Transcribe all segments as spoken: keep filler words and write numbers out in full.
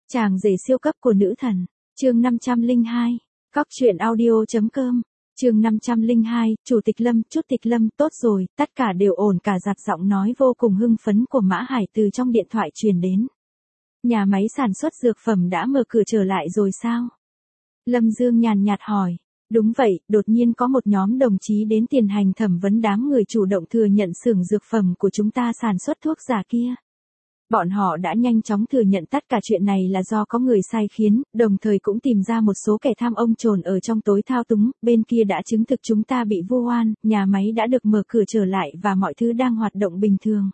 Chàng rể siêu cấp của nữ thần, chương năm trăm lẻ hai, cóc truyện audio.com, chương năm trăm lẻ hai, Chủ tịch Lâm, Chủ tịch Lâm, tốt rồi, tất cả đều ổn cả giặt giọng nói vô cùng hưng phấn của Mã Hải từ trong điện thoại truyền đến. Nhà máy sản xuất dược phẩm đã mở cửa trở lại rồi sao? Lâm Dương nhàn nhạt hỏi. Đúng vậy, đột nhiên có một nhóm đồng chí đến tiền hành thẩm vấn đám người chủ động thừa nhận xưởng dược phẩm của chúng ta sản xuất thuốc giả kia. Bọn họ đã nhanh chóng thừa nhận tất cả chuyện này là do có người sai khiến, đồng thời cũng tìm ra một số kẻ tham ông trồn ở trong tối thao túng, bên kia đã chứng thực chúng ta bị vu oan, nhà máy đã được mở cửa trở lại và mọi thứ đang hoạt động bình thường.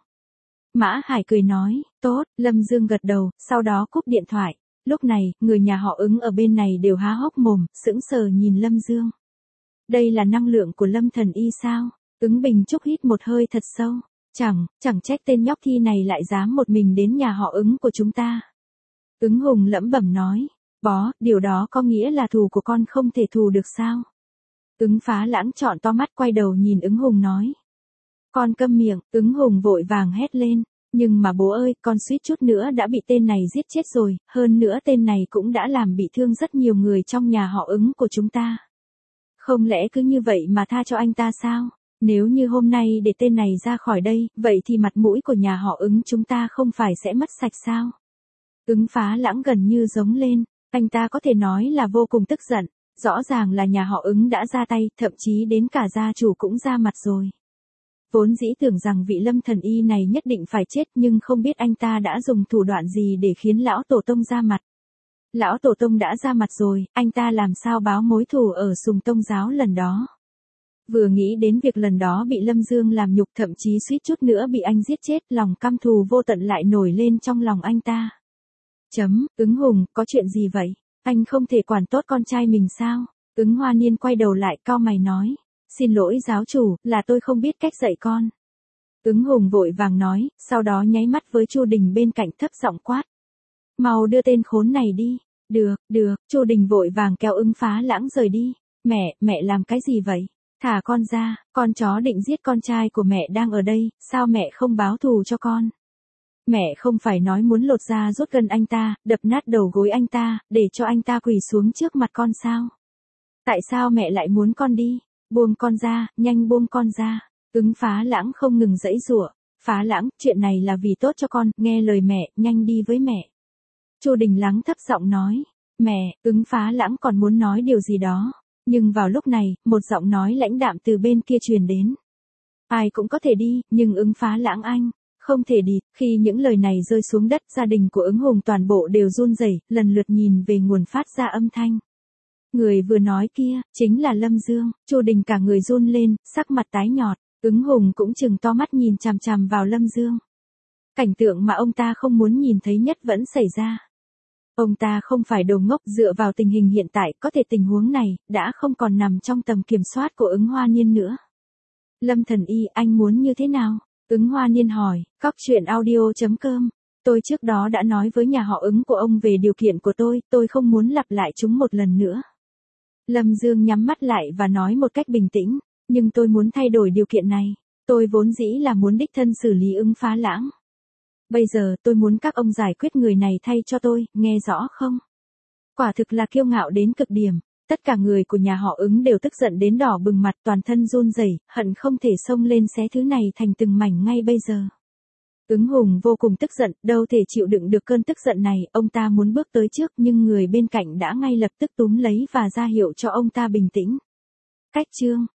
Mã Hải cười nói, tốt, Lâm Dương gật đầu, sau đó cúp điện thoại. Lúc này, người nhà họ Ứng ở bên này đều há hốc mồm, sững sờ nhìn Lâm Dương. Đây là năng lượng của Lâm Thần Y sao? Ứng Bình Trúc hít một hơi thật sâu. Chẳng, chẳng trách tên nhóc thi này lại dám một mình đến nhà họ Ứng của chúng ta. Ứng Hùng lẩm bẩm nói, bó, điều đó có nghĩa là thù của con không thể thù được sao? Ứng Phá Lãng trọn to mắt quay đầu nhìn Ứng Hùng nói. Con câm miệng, Ứng Hùng vội vàng hét lên. Nhưng mà bố ơi, con suýt chút nữa đã bị tên này giết chết rồi, hơn nữa tên này cũng đã làm bị thương rất nhiều người trong nhà họ Ứng của chúng ta. Không lẽ cứ như vậy mà tha cho anh ta sao? Nếu như hôm nay để tên này ra khỏi đây, vậy thì mặt mũi của nhà họ Ứng chúng ta không phải sẽ mất sạch sao? Ứng Phá Lãng gần như giống lên, anh ta có thể nói là vô cùng tức giận, rõ ràng là nhà họ Ứng đã ra tay, thậm chí đến cả gia chủ cũng ra mặt rồi. Vốn dĩ tưởng rằng vị Lâm Thần Y này nhất định phải chết nhưng không biết anh ta đã dùng thủ đoạn gì để khiến lão tổ tông ra mặt. Lão tổ tông đã ra mặt rồi, anh ta làm sao báo mối thù ở Sùng Tông giáo lần đó. Vừa nghĩ đến việc lần đó bị Lâm Dương làm nhục thậm chí suýt chút nữa bị anh giết chết, lòng căm thù vô tận lại nổi lên trong lòng anh ta. Chấm, Ứng Hùng, có chuyện gì vậy? Anh không thể quản tốt con trai mình sao? Ứng Hoa Niên quay đầu lại cau mày nói. Xin lỗi giáo chủ, là tôi không biết cách dạy con. Ứng Hùng vội vàng nói, sau đó nháy mắt với Chu Đình bên cạnh thấp giọng quát. Mau đưa tên khốn này đi. Được, được, Chu Đình vội vàng kéo Ứng Phá Lãng rời đi. Mẹ, mẹ làm cái gì vậy? Thả con ra, con chó định giết con trai của mẹ đang ở đây, sao mẹ không báo thù cho con? Mẹ không phải nói muốn lột da rút gân anh ta, đập nát đầu gối anh ta, để cho anh ta quỳ xuống trước mặt con sao? Tại sao mẹ lại muốn con đi? Buông con ra, nhanh buông con ra. Ứng Phá Lãng không ngừng giãy giụa. Phá Lãng, chuyện này là vì tốt cho con, nghe lời mẹ, nhanh đi với mẹ. Chu Đình Lắng thấp giọng nói. Mẹ, Ứng Phá Lãng còn muốn nói điều gì đó. Nhưng vào lúc này, một giọng nói lãnh đạm từ bên kia truyền đến. Ai cũng có thể đi, nhưng Ứng Phá Lãng anh, không thể đi. Khi những lời này rơi xuống đất, gia đình của Ứng Hùng toàn bộ đều run rẩy, lần lượt nhìn về nguồn phát ra âm thanh. Người vừa nói kia, chính là Lâm Dương. Chu Đình cả người run lên, sắc mặt tái nhợt. Ứng Hùng cũng trừng to mắt nhìn chằm chằm vào Lâm Dương. Cảnh tượng mà ông ta không muốn nhìn thấy nhất vẫn xảy ra. Ông ta không phải đồ ngốc, dựa vào tình hình hiện tại, có thể tình huống này, đã không còn nằm trong tầm kiểm soát của Ứng Hoa Niên nữa. Lâm Thần Y, anh muốn như thế nào? Ứng Hoa Niên hỏi, cóc truyện audio.com. Tôi trước đó đã nói với nhà họ Ứng của ông về điều kiện của tôi, tôi không muốn lặp lại chúng một lần nữa. Lâm Dương nhắm mắt lại và nói một cách bình tĩnh, nhưng tôi muốn thay đổi điều kiện này. Tôi vốn dĩ là muốn đích thân xử lý Ứng Phá Lãng. Bây giờ tôi muốn các ông giải quyết người này thay cho tôi, nghe rõ không? Quả thực là kiêu ngạo đến cực điểm. Tất cả người của nhà họ Ứng đều tức giận đến đỏ bừng mặt, toàn thân run rẩy, hận không thể xông lên xé thứ này thành từng mảnh ngay bây giờ. Ứng Hùng vô cùng tức giận, đâu thể chịu đựng được cơn tức giận này, ông ta muốn bước tới trước nhưng người bên cạnh đã ngay lập tức túm lấy và ra hiệu cho ông ta bình tĩnh. Cách chương